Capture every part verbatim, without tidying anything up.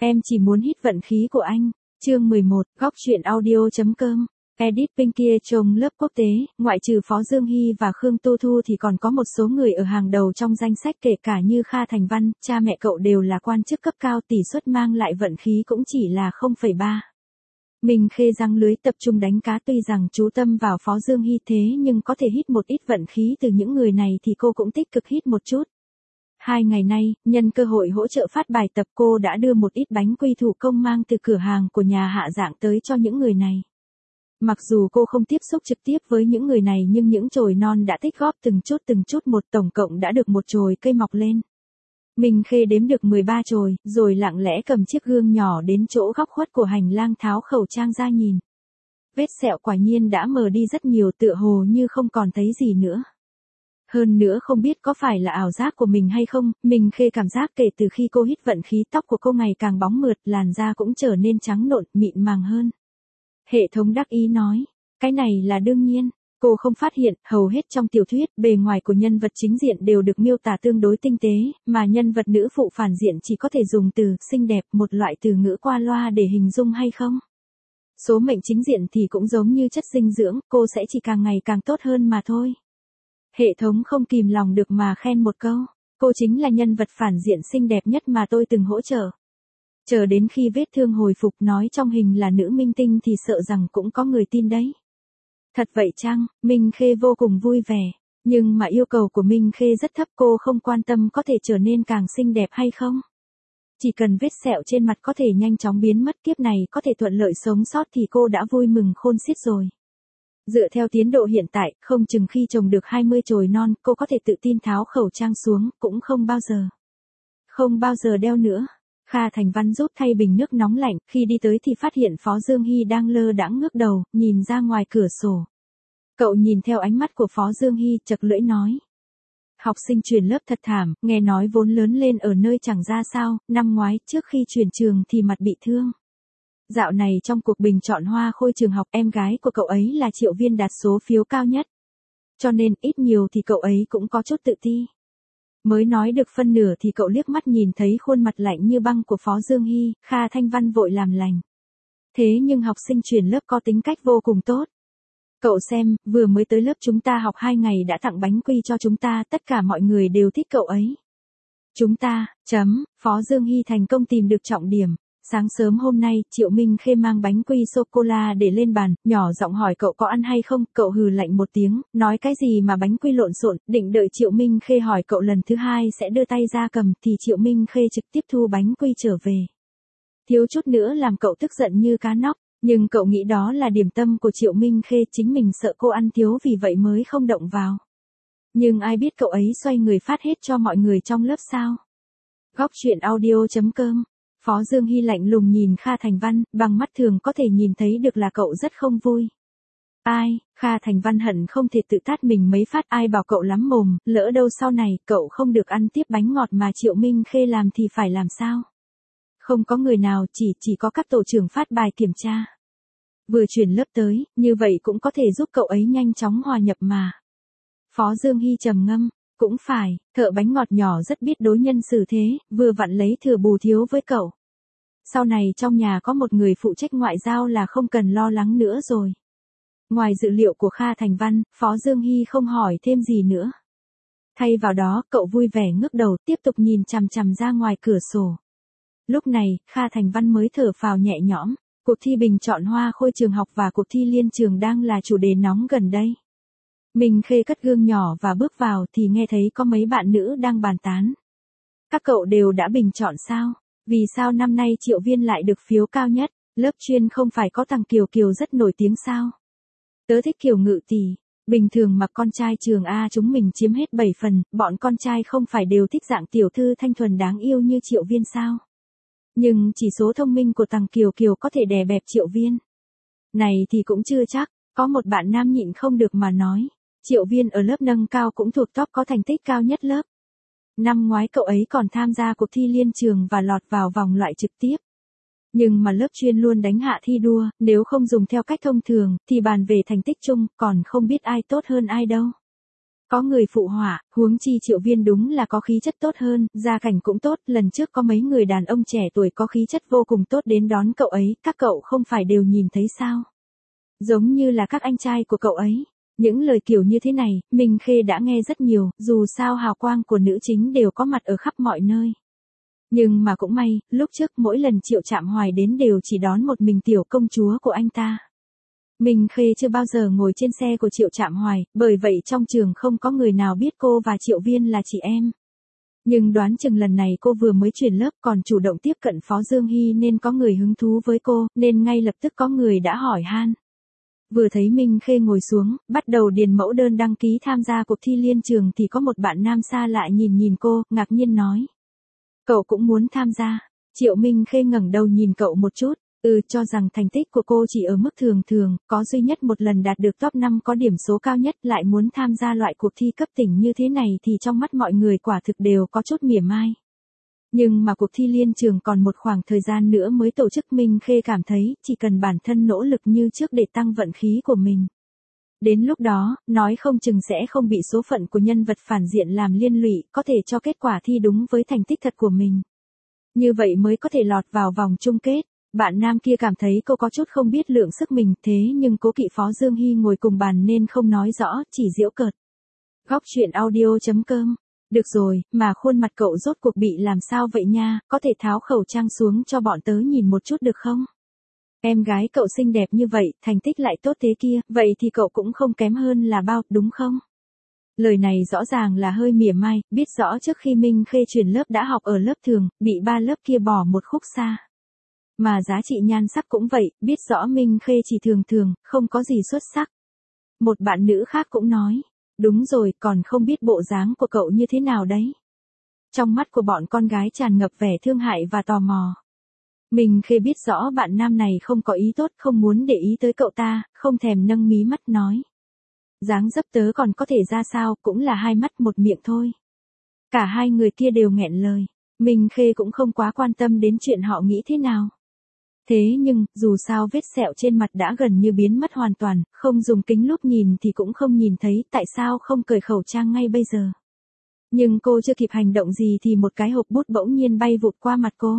Em chỉ muốn hít vận khí của anh. Chương mười một, góc truyện audio chấm com. Edit bên kia trông lớp quốc tế, ngoại trừ Phó Dương Hy và Khương Tu Thu thì còn có một số người ở hàng đầu trong danh sách, kể cả như Kha Thành Văn, cha mẹ cậu đều là quan chức cấp cao, tỷ suất mang lại vận khí cũng chỉ là không phẩy ba. Minh Khê giăng lưới tập trung đánh cá, tuy rằng chú tâm vào Phó Dương Hy thế nhưng có thể hít một ít vận khí từ những người này thì cô cũng tích cực hít một chút. Hai ngày nay, nhân cơ hội hỗ trợ phát bài tập, cô đã đưa một ít bánh quy thủ công mang từ cửa hàng của nhà Hạ Dạng tới cho những người này. Mặc dù cô không tiếp xúc trực tiếp với những người này nhưng những chồi non đã tích góp từng chút từng chút một, tổng cộng đã được một chồi cây mọc lên. Minh Khê đếm được mười ba chồi, rồi lặng lẽ cầm chiếc gương nhỏ đến chỗ góc khuất của hành lang tháo khẩu trang ra nhìn. Vết sẹo quả nhiên đã mờ đi rất nhiều, tựa hồ như không còn thấy gì nữa. Hơn nữa không biết có phải là ảo giác của mình hay không, Minh Khê cảm giác kể từ khi cô hít vận khí, tóc của cô ngày càng bóng mượt, làn da cũng trở nên trắng nộn, mịn màng hơn. Hệ thống đắc ý nói, cái này là đương nhiên. Cô không phát hiện, hầu hết trong tiểu thuyết, bề ngoài của nhân vật chính diện đều được miêu tả tương đối tinh tế, mà nhân vật nữ phụ phản diện chỉ có thể dùng từ xinh đẹp, một loại từ ngữ qua loa để hình dung hay không. Số mệnh chính diện thì cũng giống như chất dinh dưỡng, cô sẽ chỉ càng ngày càng tốt hơn mà thôi. Hệ thống không kìm lòng được mà khen một câu, cô chính là nhân vật phản diện xinh đẹp nhất mà tôi từng hỗ trợ. Chờ đến khi vết thương hồi phục nói trong hình là nữ minh tinh thì sợ rằng cũng có người tin đấy. Thật vậy chăng? Minh Khê vô cùng vui vẻ. Nhưng mà yêu cầu của Minh Khê rất thấp, cô không quan tâm có thể trở nên càng xinh đẹp hay không. Chỉ cần vết sẹo trên mặt có thể nhanh chóng biến mất, kiếp này có thể thuận lợi sống sót thì cô đã vui mừng khôn xiết rồi. Dựa theo tiến độ hiện tại, không chừng khi trồng được hai mươi chồi non, cô có thể tự tin tháo khẩu trang xuống, cũng không bao giờ. Không bao giờ đeo nữa. Kha Thành Văn rút thay bình nước nóng lạnh, khi đi tới thì phát hiện Phó Dương Hy đang lơ đãng ngước đầu, nhìn ra ngoài cửa sổ. Cậu nhìn theo ánh mắt của Phó Dương Hy, chật lưỡi nói. Học sinh chuyển lớp thật thảm, nghe nói vốn lớn lên ở nơi chẳng ra sao, năm ngoái trước khi chuyển trường thì mặt bị thương. Dạo này trong cuộc bình chọn hoa khôi trường học, em gái của cậu ấy là Triệu Viên đạt số phiếu cao nhất. Cho nên ít nhiều thì cậu ấy cũng có chút tự ti. Mới nói được phân nửa thì cậu liếc mắt nhìn thấy khuôn mặt lạnh như băng của Phó Dương Hy, Kha Thanh Văn vội làm lành. Thế nhưng học sinh chuyển lớp có tính cách vô cùng tốt. Cậu xem, vừa mới tới lớp chúng ta học hai ngày đã tặng bánh quy cho chúng ta, tất cả mọi người đều thích cậu ấy. Chúng ta, chấm, Phó Dương Hy thành công tìm được trọng điểm. Sáng sớm hôm nay, Triệu Minh Khê mang bánh quy sô-cô-la để lên bàn, nhỏ giọng hỏi cậu có ăn hay không, cậu hừ lạnh một tiếng, nói cái gì mà bánh quy lộn xộn, định đợi Triệu Minh Khê hỏi cậu lần thứ hai sẽ đưa tay ra cầm, thì Triệu Minh Khê trực tiếp thu bánh quy trở về. Thiếu chút nữa làm cậu tức giận như cá nóc, nhưng cậu nghĩ đó là điểm tâm của Triệu Minh Khê, chính mình sợ cô ăn thiếu vì vậy mới không động vào. Nhưng ai biết cậu ấy xoay người phát hết cho mọi người trong lớp sao. Góc truyện audio chấm com. Phó Dương Hy lạnh lùng nhìn Kha Thành Văn, bằng mắt thường có thể nhìn thấy được là cậu rất không vui. Ai, Kha Thành Văn hận không thể tự tát mình mấy phát, ai bảo cậu lắm mồm, lỡ đâu sau này cậu không được ăn tiếp bánh ngọt mà Triệu Minh Khê làm thì phải làm sao? Không có người nào, chỉ chỉ có các tổ trưởng phát bài kiểm tra. Vừa chuyển lớp tới, như vậy cũng có thể giúp cậu ấy nhanh chóng hòa nhập mà. Phó Dương Hy trầm ngâm. Cũng phải, thợ bánh ngọt nhỏ rất biết đối nhân xử thế, vừa vặn lấy thừa bù thiếu với cậu. Sau này trong nhà có một người phụ trách ngoại giao là không cần lo lắng nữa rồi. Ngoài dự liệu của Kha Thành Văn, Phó Dương Hy không hỏi thêm gì nữa. Thay vào đó, cậu vui vẻ ngước đầu, tiếp tục nhìn chằm chằm ra ngoài cửa sổ. Lúc này, Kha Thành Văn mới thở phào nhẹ nhõm. Cuộc thi bình chọn hoa khôi trường học và cuộc thi liên trường đang là chủ đề nóng gần đây. Minh Khê cất gương nhỏ và bước vào thì nghe thấy có mấy bạn nữ đang bàn tán. Các cậu đều đã bình chọn sao? Vì sao năm nay Triệu Viên lại được phiếu cao nhất? Lớp chuyên không phải có thằng Kiều Kiều rất nổi tiếng sao? Tớ thích Kiều Ngự tỷ. Bình thường mặc con trai trường A chúng mình chiếm hết bảy phần, bọn con trai không phải đều thích dạng tiểu thư thanh thuần đáng yêu như Triệu Viên sao? Nhưng chỉ số thông minh của thằng Kiều Kiều có thể đè bẹp Triệu Viên. Này thì cũng chưa chắc, có một bạn nam nhịn không được mà nói. Triệu Viên ở lớp nâng cao cũng thuộc top có thành tích cao nhất lớp. Năm ngoái cậu ấy còn tham gia cuộc thi liên trường và lọt vào vòng loại trực tiếp. Nhưng mà lớp chuyên luôn đánh hạ thi đua, nếu không dùng theo cách thông thường, thì bàn về thành tích chung, còn không biết ai tốt hơn ai đâu. Có người phụ họa, huống chi Triệu Viên đúng là có khí chất tốt hơn, gia cảnh cũng tốt, lần trước có mấy người đàn ông trẻ tuổi có khí chất vô cùng tốt đến đón cậu ấy, các cậu không phải đều nhìn thấy sao? Giống như là các anh trai của cậu ấy. Những lời kiểu như thế này, Minh Khê đã nghe rất nhiều, dù sao hào quang của nữ chính đều có mặt ở khắp mọi nơi. Nhưng mà cũng may, lúc trước mỗi lần Triệu Trạm Hoài đến đều chỉ đón một mình tiểu công chúa của anh ta. Minh Khê chưa bao giờ ngồi trên xe của Triệu Trạm Hoài, bởi vậy trong trường không có người nào biết cô và Triệu Viên là chị em. Nhưng đoán chừng lần này cô vừa mới chuyển lớp còn chủ động tiếp cận Phó Dương Hy nên có người hứng thú với cô, nên ngay lập tức có người đã hỏi han. Vừa thấy Minh Khê ngồi xuống, bắt đầu điền mẫu đơn đăng ký tham gia cuộc thi liên trường thì có một bạn nam xa lạ nhìn nhìn cô, ngạc nhiên nói. Cậu cũng muốn tham gia. Triệu Minh Khê ngẩng đầu nhìn cậu một chút, ừ cho rằng thành tích của cô chỉ ở mức thường thường, có duy nhất một lần đạt được top năm có điểm số cao nhất lại muốn tham gia loại cuộc thi cấp tỉnh như thế này thì trong mắt mọi người quả thực đều có chút mỉa mai. Nhưng mà cuộc thi liên trường còn một khoảng thời gian nữa mới tổ chức Minh Khê cảm thấy chỉ cần bản thân nỗ lực như trước để tăng vận khí của mình. Đến lúc đó, nói không chừng sẽ không bị số phận của nhân vật phản diện làm liên lụy, có thể cho kết quả thi đúng với thành tích thật của mình. Như vậy mới có thể lọt vào vòng chung kết. Bạn nam kia cảm thấy cô có chút không biết lượng sức mình thế nhưng cố kỵ Phó Dương Hy ngồi cùng bàn nên không nói rõ, chỉ giễu cợt. Góc truyện audio chấm com. Được rồi, mà khuôn mặt cậu rốt cuộc bị làm sao vậy nha, có thể tháo khẩu trang xuống cho bọn tớ nhìn một chút được không? Em gái cậu xinh đẹp như vậy, thành tích lại tốt thế kia, vậy thì cậu cũng không kém hơn là bao, đúng không? Lời này rõ ràng là hơi mỉa mai, biết rõ trước khi Minh Khê chuyển lớp đã học ở lớp thường, bị ba lớp kia bỏ một khúc xa. Mà giá trị nhan sắc cũng vậy, biết rõ Minh Khê chỉ thường thường, không có gì xuất sắc. Một bạn nữ khác cũng nói, đúng rồi, còn không biết bộ dáng của cậu như thế nào đấy. Trong mắt của bọn con gái tràn ngập vẻ thương hại và tò mò. Minh Khê biết rõ bạn nam này không có ý tốt, không muốn để ý tới cậu ta, không thèm nâng mí mắt nói. Dáng dấp tớ còn có thể ra sao, cũng là hai mắt một miệng thôi. Cả hai người kia đều nghẹn lời, Minh Khê cũng không quá quan tâm đến chuyện họ nghĩ thế nào. Thế nhưng, dù sao vết sẹo trên mặt đã gần như biến mất hoàn toàn, không dùng kính lúp nhìn thì cũng không nhìn thấy, tại sao không cởi khẩu trang ngay bây giờ. Nhưng cô chưa kịp hành động gì thì một cái hộp bút bỗng nhiên bay vụt qua mặt cô.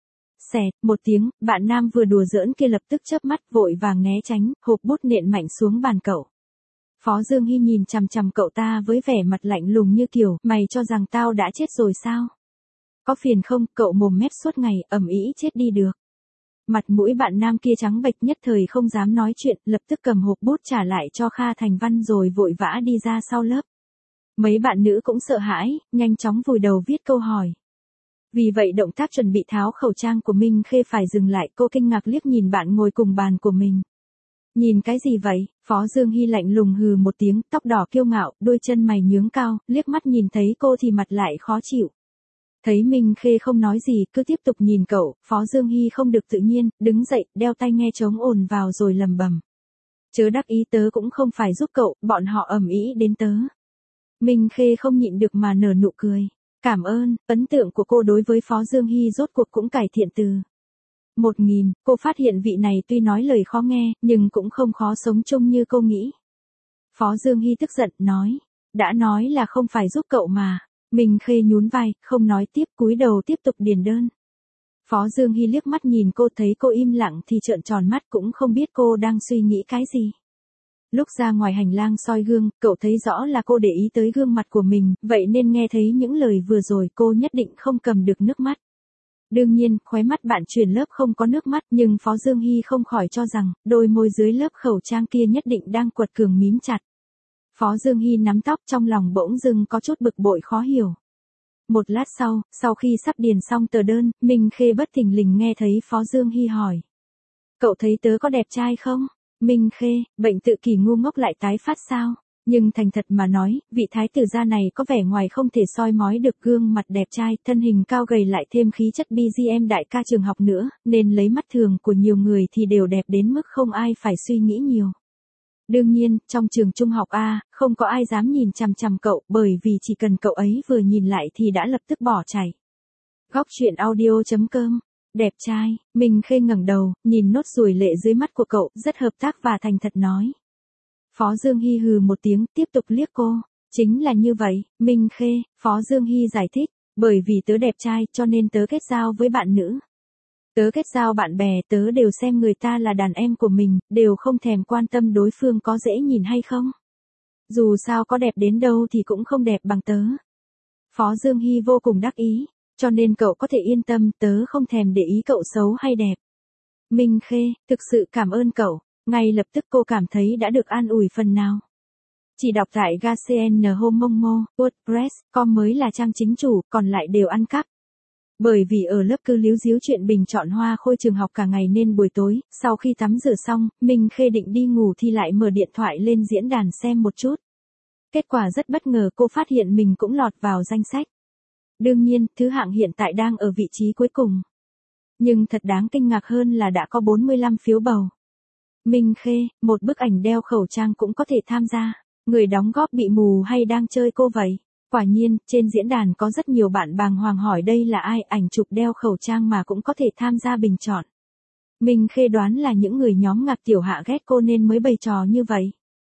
Xẹt, một tiếng, bạn nam vừa đùa giỡn kia lập tức chớp mắt vội vàng né tránh, hộp bút nện mạnh xuống bàn cậu. Phó Dương Hy nhìn chằm chằm cậu ta với vẻ mặt lạnh lùng như kiểu, mày cho rằng tao đã chết rồi sao? Có phiền không, cậu mồm mép suốt ngày, ầm ĩ chết đi được. Mặt mũi bạn nam kia trắng bệch nhất thời không dám nói chuyện, lập tức cầm hộp bút trả lại cho Kha Thành Văn rồi vội vã đi ra sau lớp. Mấy bạn nữ cũng sợ hãi, nhanh chóng vùi đầu viết câu hỏi. Vì vậy động tác chuẩn bị tháo khẩu trang của Minh Khê phải dừng lại, cô kinh ngạc liếc nhìn bạn ngồi cùng bàn của mình. Nhìn cái gì vậy? Phó Dương Hy lạnh lùng hừ một tiếng, tóc đỏ kiêu ngạo, đôi chân mày nhướng cao, liếc mắt nhìn thấy cô thì mặt lại khó chịu. Thấy Minh Khê không nói gì, cứ tiếp tục nhìn cậu, Phó Dương Hy không được tự nhiên, đứng dậy, đeo tai nghe trống ồn vào rồi lầm bầm. Chớ đắc ý, tớ cũng không phải giúp cậu, bọn họ ầm ĩ đến tớ. Minh Khê không nhịn được mà nở nụ cười. Cảm ơn, ấn tượng của cô đối với Phó Dương Hy rốt cuộc cũng cải thiện từ. Một nghìn, cô phát hiện vị này tuy nói lời khó nghe, nhưng cũng không khó sống chung như cô nghĩ. Phó Dương Hy tức giận, nói. Đã nói là không phải giúp cậu mà. Minh Khê nhún vai, không nói tiếp, cúi đầu tiếp tục điền đơn. Phó Dương Hy liếc mắt nhìn cô, thấy cô im lặng thì trợn tròn mắt, cũng không biết cô đang suy nghĩ cái gì. Lúc ra ngoài hành lang soi gương, cậu thấy rõ là cô để ý tới gương mặt của mình, vậy nên nghe thấy những lời vừa rồi cô nhất định không cầm được nước mắt. Đương nhiên, khóe mắt bạn chuyển lớp không có nước mắt, nhưng Phó Dương Hy không khỏi cho rằng, đôi môi dưới lớp khẩu trang kia nhất định đang quật cường mím chặt. Phó Dương Hy nắm tóc, trong lòng bỗng dưng có chút bực bội khó hiểu. Một lát sau, sau khi sắp điền xong tờ đơn, Minh Khê bất thình lình nghe thấy Phó Dương Hy hỏi. Cậu thấy tớ có đẹp trai không? Minh Khê, bệnh tự kỷ ngu ngốc lại tái phát sao? Nhưng thành thật mà nói, vị thái tử gia này có vẻ ngoài không thể soi mói được gương mặt đẹp trai, thân hình cao gầy lại thêm khí chất bê giê em đại ca trường học nữa, nên lấy mắt thường của nhiều người thì đều đẹp đến mức không ai phải suy nghĩ nhiều. Đương nhiên, trong trường trung học A, không có ai dám nhìn chằm chằm cậu, bởi vì chỉ cần cậu ấy vừa nhìn lại thì đã lập tức bỏ chạy. Góc truyện audio chấm com. Đẹp trai, Minh Khê ngẩng đầu, nhìn nốt ruồi lệ dưới mắt của cậu, rất hợp tác và thành thật nói. Phó Dương Hy hừ một tiếng, tiếp tục liếc cô. Chính là như vậy, Minh Khê, Phó Dương Hy giải thích, bởi vì tớ đẹp trai cho nên tớ kết giao với bạn nữ. Tớ kết giao bạn bè tớ đều xem người ta là đàn em của mình, đều không thèm quan tâm đối phương có dễ nhìn hay không. Dù sao có đẹp đến đâu thì cũng không đẹp bằng tớ. Phó Dương Hy vô cùng đắc ý, cho nên cậu có thể yên tâm tớ không thèm để ý cậu xấu hay đẹp. Minh Khê, thực sự cảm ơn cậu, ngay lập tức cô cảm thấy đã được an ủi phần nào. Chỉ đọc tại Gacn Homomo, WordPress, com mới là trang chính chủ, còn lại đều ăn cắp. Bởi vì ở lớp cứ líu díu chuyện bình chọn hoa khôi trường học cả ngày nên buổi tối, sau khi tắm rửa xong, Minh Khê định đi ngủ thì lại mở điện thoại lên diễn đàn xem một chút. Kết quả rất bất ngờ cô phát hiện mình cũng lọt vào danh sách. Đương nhiên, thứ hạng hiện tại đang ở vị trí cuối cùng. Nhưng thật đáng kinh ngạc hơn là đã có bốn mươi lăm phiếu bầu. Minh Khê, một bức ảnh đeo khẩu trang cũng có thể tham gia. Người đóng góp bị mù hay đang chơi cô vậy? Quả nhiên, trên diễn đàn có rất nhiều bạn bàng hoàng hỏi đây là ai, ảnh chụp đeo khẩu trang mà cũng có thể tham gia bình chọn. Minh Khê đoán là những người nhóm Ngạc Tiểu Hạ ghét cô nên mới bày trò như vậy.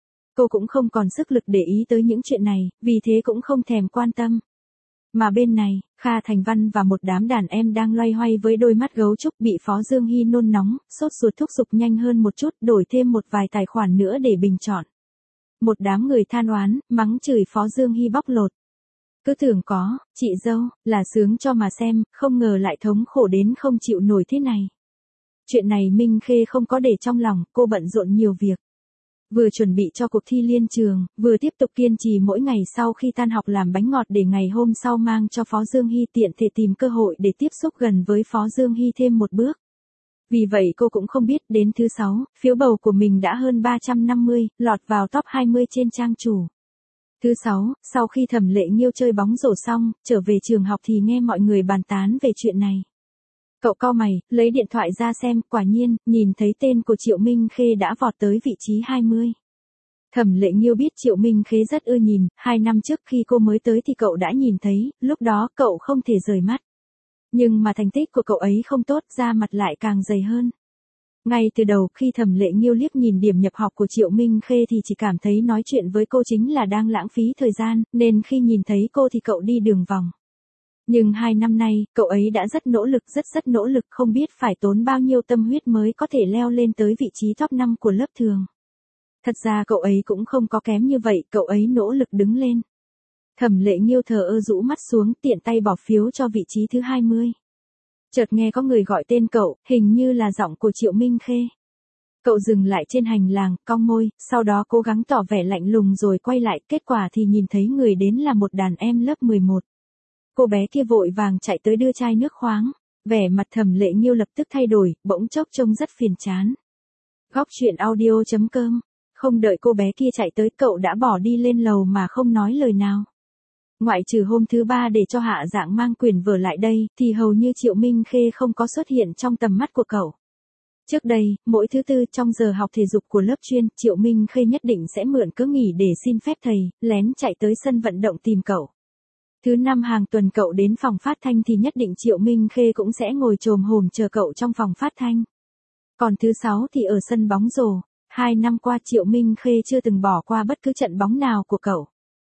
Cô cũng không còn sức lực để ý tới những chuyện này, vì thế cũng không thèm quan tâm. Mà bên này, Kha Thành Văn và một đám đàn em đang loay hoay với đôi mắt gấu trúc bị Phó Dương Hy nôn nóng, sốt ruột thúc giục nhanh hơn một chút, đổi thêm một vài tài khoản nữa để bình chọn. Một đám người than oán, mắng chửi Phó Dương Hy bóc lột. Cứ tưởng có, chị dâu, là sướng cho mà xem, không ngờ lại thống khổ đến không chịu nổi thế này. Chuyện này Minh Khê không có để trong lòng, cô bận rộn nhiều việc. Vừa chuẩn bị cho cuộc thi liên trường, vừa tiếp tục kiên trì mỗi ngày sau khi tan học làm bánh ngọt để ngày hôm sau mang cho Phó Dương Hy tiện thể tìm cơ hội để tiếp xúc gần với Phó Dương Hy thêm một bước. Vì vậy cô cũng không biết đến thứ sáu, phiếu bầu của mình đã hơn ba trăm năm mươi, lọt vào top hai mươi trên trang chủ. Thứ sáu, sau khi Thẩm Lệ Nghiêu chơi bóng rổ xong, trở về trường học thì nghe mọi người bàn tán về chuyện này. Cậu cau mày, lấy điện thoại ra xem, quả nhiên, nhìn thấy tên của Triệu Minh Khê đã vọt tới vị trí hai mươi. Thẩm Lệ Nghiêu biết Triệu Minh Khê rất ưa nhìn, hai năm trước khi cô mới tới thì cậu đã nhìn thấy, lúc đó cậu không thể rời mắt. Nhưng mà thành tích của cậu ấy không tốt, da mặt lại càng dày hơn. Ngay từ đầu khi Thẩm Lệ Nghiêu liếc nhìn điểm nhập học của Triệu Minh Khê thì chỉ cảm thấy nói chuyện với cô chính là đang lãng phí thời gian, nên khi nhìn thấy cô thì cậu đi đường vòng. Nhưng hai năm nay, cậu ấy đã rất nỗ lực rất rất nỗ lực không biết phải tốn bao nhiêu tâm huyết mới có thể leo lên tới vị trí top năm của lớp thường. Thật ra cậu ấy cũng không có kém như vậy, cậu ấy nỗ lực đứng lên. Thẩm Lệ Nghiêu thờ ơ rũ mắt xuống tiện tay bỏ phiếu cho vị trí thứ hai mươi. Chợt nghe có người gọi tên cậu, hình như là giọng của Triệu Minh Khê. Cậu dừng lại trên hành lang, cong môi, sau đó cố gắng tỏ vẻ lạnh lùng rồi quay lại, kết quả thì nhìn thấy người đến là một đàn em lớp mười một. Cô bé kia vội vàng chạy tới đưa chai nước khoáng, vẻ mặt Thẩm Lệ Nghiêu lập tức thay đổi, bỗng chốc trông rất phiền chán. Góc truyện audio chấm com, không đợi cô bé kia chạy tới cậu đã bỏ đi lên lầu mà không nói lời nào. Ngoại trừ hôm thứ ba để cho Hạ Dạng mang quyển vở lại đây, thì hầu như Triệu Minh Khê không có xuất hiện trong tầm mắt của cậu. Trước đây, mỗi thứ tư trong giờ học thể dục của lớp chuyên, Triệu Minh Khê nhất định sẽ mượn cớ nghỉ để xin phép thầy, lén chạy tới sân vận động tìm cậu. Thứ năm hàng tuần cậu đến phòng phát thanh thì nhất định Triệu Minh Khê cũng sẽ ngồi chồm hổm chờ cậu trong phòng phát thanh. Còn thứ sáu thì ở sân bóng rổ, hai năm qua Triệu Minh Khê chưa từng bỏ qua bất cứ trận bóng nào của cậu.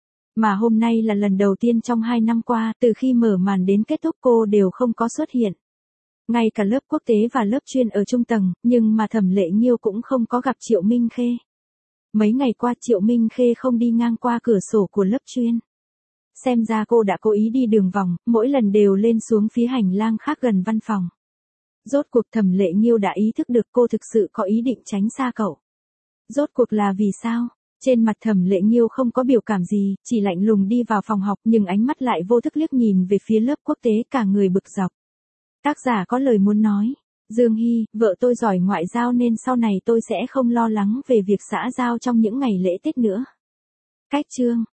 Mà hôm nay là lần đầu tiên trong hai năm qua, từ khi mở màn đến kết thúc cô đều không có xuất hiện. Ngay cả lớp quốc tế và lớp chuyên ở trung tầng, nhưng mà Thẩm Lệ Nghiêu cũng không có gặp Triệu Minh Khê. Mấy ngày qua Triệu Minh Khê không đi ngang qua cửa sổ của lớp chuyên. Xem ra cô đã cố ý đi đường vòng, mỗi lần đều lên xuống phía hành lang khác gần văn phòng. Rốt cuộc Thẩm Lệ Nghiêu đã ý thức được cô thực sự có ý định tránh xa cậu. Rốt cuộc là vì sao? Trên mặt Thẩm Lệ Nghiêu không có biểu cảm gì, chỉ lạnh lùng đi vào phòng học nhưng ánh mắt lại vô thức liếc nhìn về phía lớp quốc tế cả người bực dọc. Tác giả có lời muốn nói. Dương Hy, vợ tôi giỏi ngoại giao nên sau này tôi sẽ không lo lắng về việc xã giao trong những ngày lễ Tết nữa. Cách chương